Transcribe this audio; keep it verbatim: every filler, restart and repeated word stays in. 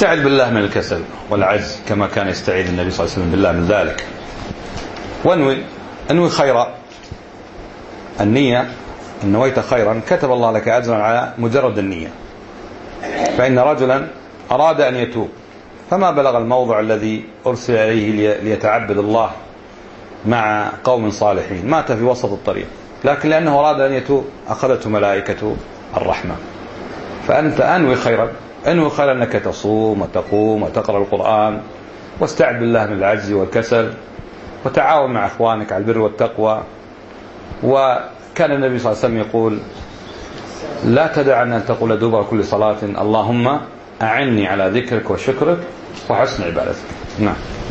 استعذ بالله من الكسل والعجز كما كان يستعيذ النبي صلى الله عليه وسلم بالله من ذلك. وانوي انوي خيرا. النية إن نويت خيرا كتب الله لك أجرا على مجرد النية. فإن رجلا أراد أن يتوب فما بلغ الموضع الذي أرسل إليه ليتعبد الله مع قوم صالحين، مات في وسط الطريق، لكن لأنه أراد أن يتوب أخذته ملائكة الرحمة. فأنت أنوي خيرا، أنوي خيرا أنك تصوم وتقوم وتقرأ القرآن، واستعذ بالله من العجز والكسل، وتعاون مع أخوانك على البر والتقوى. وكان النبي صلى الله عليه وسلم يقول: لا تدعن أن تقول دبر كل صلاة اللهم أعني على ذكرك وشكرك وحسن عبادتك. نعم.